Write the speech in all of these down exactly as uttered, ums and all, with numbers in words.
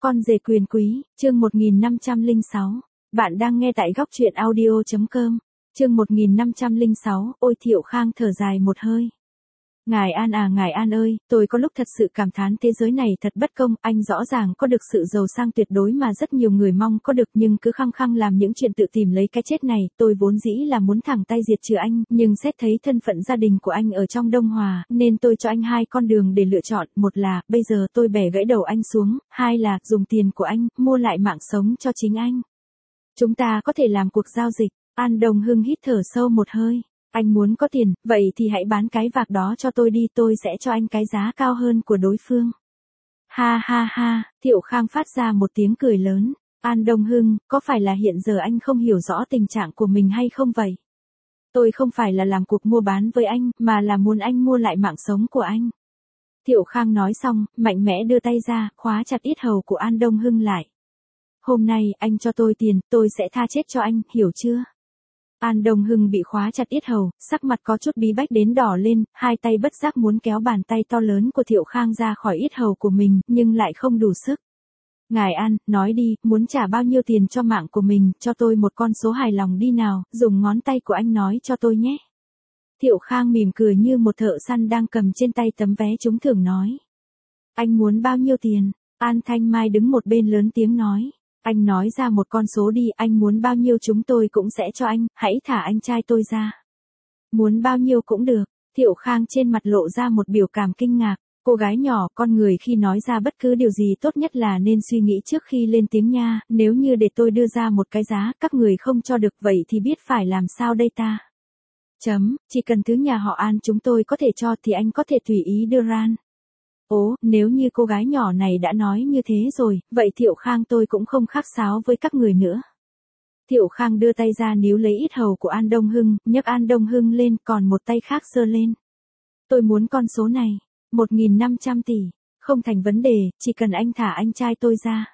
Con rể quyền quý, chương một nghìn năm trăm lẻ sáu. Bạn đang nghe tại góc truyện audio chấm com. Chương một nghìn năm trăm lẻ sáu, ôi Thiệu Khang thở dài một hơi. Ngài An à ngài An ơi, tôi có lúc thật sự cảm thán thế giới này thật bất công, anh rõ ràng có được sự giàu sang tuyệt đối mà rất nhiều người mong có được nhưng cứ khăng khăng làm những chuyện tự tìm lấy cái chết này, tôi vốn dĩ là muốn thẳng tay diệt trừ anh, nhưng xét thấy thân phận gia đình của anh ở trong Đông Hòa, nên tôi cho anh hai con đường để lựa chọn, một là, bây giờ tôi bẻ gãy đầu anh xuống, hai là, dùng tiền của anh, mua lại mạng sống cho chính anh. Chúng ta có thể làm cuộc giao dịch. An Đông Hưng hít thở sâu một hơi. Anh muốn có tiền, vậy thì hãy bán cái vạc đó cho tôi đi, tôi sẽ cho anh cái giá cao hơn của đối phương. Ha ha ha, Thiệu Khang phát ra một tiếng cười lớn. An Đông Hưng, có phải là hiện giờ anh không hiểu rõ tình trạng của mình hay không vậy? Tôi không phải là làm cuộc mua bán với anh, mà là muốn anh mua lại mạng sống của anh. Thiệu Khang nói xong, mạnh mẽ đưa tay ra, khóa chặt yết hầu của An Đông Hưng lại. Hôm nay, anh cho tôi tiền, tôi sẽ tha chết cho anh, hiểu chưa? An Đông Hưng bị khóa chặt yết hầu, sắc mặt có chút bí bách đến đỏ lên, hai tay bất giác muốn kéo bàn tay to lớn của Thiệu Khang ra khỏi yết hầu của mình, nhưng lại không đủ sức. Ngài An, nói đi, muốn trả bao nhiêu tiền cho mạng của mình, cho tôi một con số hài lòng đi nào, dùng ngón tay của anh nói cho tôi nhé. Thiệu Khang mỉm cười như một thợ săn đang cầm trên tay tấm vé trúng thưởng nói. Anh muốn bao nhiêu tiền? An Thanh Mai đứng một bên lớn tiếng nói. Anh nói ra một con số đi, anh muốn bao nhiêu chúng tôi cũng sẽ cho anh, hãy thả anh trai tôi ra. Muốn bao nhiêu cũng được. Thiệu Khang trên mặt lộ ra một biểu cảm kinh ngạc. Cô gái nhỏ, con người khi nói ra bất cứ điều gì tốt nhất là nên suy nghĩ trước khi lên tiếng nha, nếu như để tôi đưa ra một cái giá, các người không cho được vậy thì biết phải làm sao đây ta. Chấm, chỉ cần thứ nhà họ An chúng tôi có thể cho thì anh có thể tùy ý đưa ra. Ố, nếu như cô gái nhỏ này đã nói như thế rồi, vậy Thiệu Khang tôi cũng không khác sáo với các người nữa. Thiệu Khang đưa tay ra níu lấy yết hầu của An Đông Hưng, nhấc An Đông Hưng lên, còn một tay khác giơ lên. Tôi muốn con số này, một nghìn năm trăm tỷ, không thành vấn đề, chỉ cần anh thả anh trai tôi ra.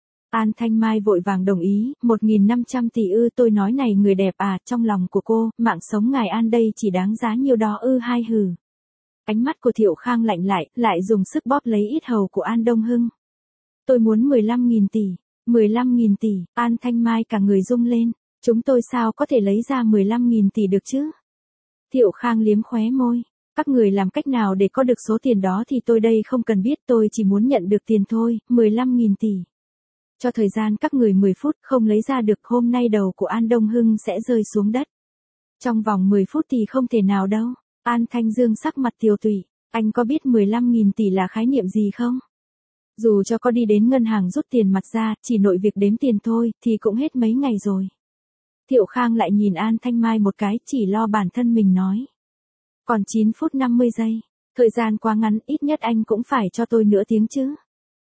An Thanh Mai vội vàng đồng ý, một nghìn năm trăm tỷ ư, tôi nói này người đẹp à, trong lòng của cô, mạng sống ngài An đây chỉ đáng giá nhiêu đó ư hai hừ. Ánh mắt của Thiệu Khang lạnh lại, lại dùng sức bóp lấy yết hầu của An Đông Hưng. Tôi muốn mười lăm nghìn tỷ, mười lăm nghìn tỷ, An Thanh Mai cả người rung lên, chúng tôi sao có thể lấy ra mười lăm nghìn tỷ được chứ? Thiệu Khang liếm khóe môi, các người làm cách nào để có được số tiền đó thì tôi đây không cần biết, tôi chỉ muốn nhận được tiền thôi, mười lăm nghìn tỷ. Cho thời gian các người mười phút, không lấy ra được hôm nay đầu của An Đông Hưng sẽ rơi xuống đất. Trong vòng mười phút thì không thể nào đâu. An Thanh Dương sắc mặt tiều tụy, anh có biết mười lăm nghìn tỷ là khái niệm gì không? Dù cho có đi đến ngân hàng rút tiền mặt ra, chỉ nội việc đếm tiền thôi, thì cũng hết mấy ngày rồi. Thiệu Khang lại nhìn An Thanh Mai một cái, chỉ lo bản thân mình nói. Còn chín phút năm mươi giây, thời gian quá ngắn, ít nhất anh cũng phải cho tôi nửa tiếng chứ.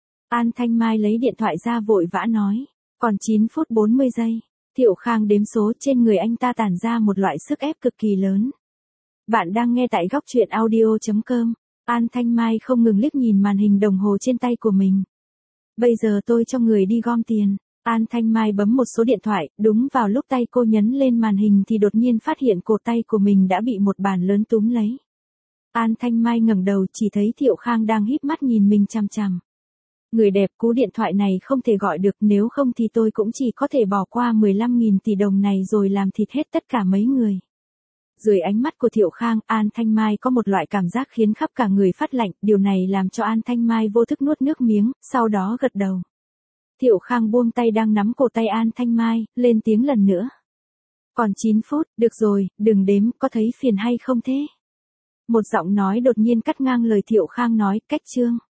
An Thanh Mai lấy điện thoại ra vội vã nói, còn chín phút bốn mươi giây, Thiệu Khang đếm số trên người anh ta tản ra một loại sức ép cực kỳ lớn. Bạn đang nghe tại góc truyện audio chấm com. An Thanh Mai không ngừng liếc nhìn màn hình đồng hồ trên tay của mình. Bây giờ tôi cho người đi gom tiền. An Thanh Mai bấm một số điện thoại, đúng vào lúc tay cô nhấn lên màn hình thì đột nhiên phát hiện cổ tay của mình đã bị một bàn lớn túm lấy. An Thanh Mai ngẩng đầu chỉ thấy Thiệu Khang đang híp mắt nhìn mình chằm chằm. Người đẹp, cú điện thoại này không thể gọi được, nếu không thì tôi cũng chỉ có thể bỏ qua mười lăm nghìn tỷ đồng này rồi làm thịt hết tất cả mấy người. Dưới ánh mắt của Thiệu Khang, An Thanh Mai có một loại cảm giác khiến khắp cả người phát lạnh, điều này làm cho An Thanh Mai vô thức nuốt nước miếng, sau đó gật đầu. Thiệu Khang buông tay đang nắm cổ tay An Thanh Mai, lên tiếng lần nữa. Còn chín phút, được rồi, đừng đếm, có thấy phiền hay không thế? Một giọng nói đột nhiên cắt ngang lời Thiệu Khang nói, cách chương.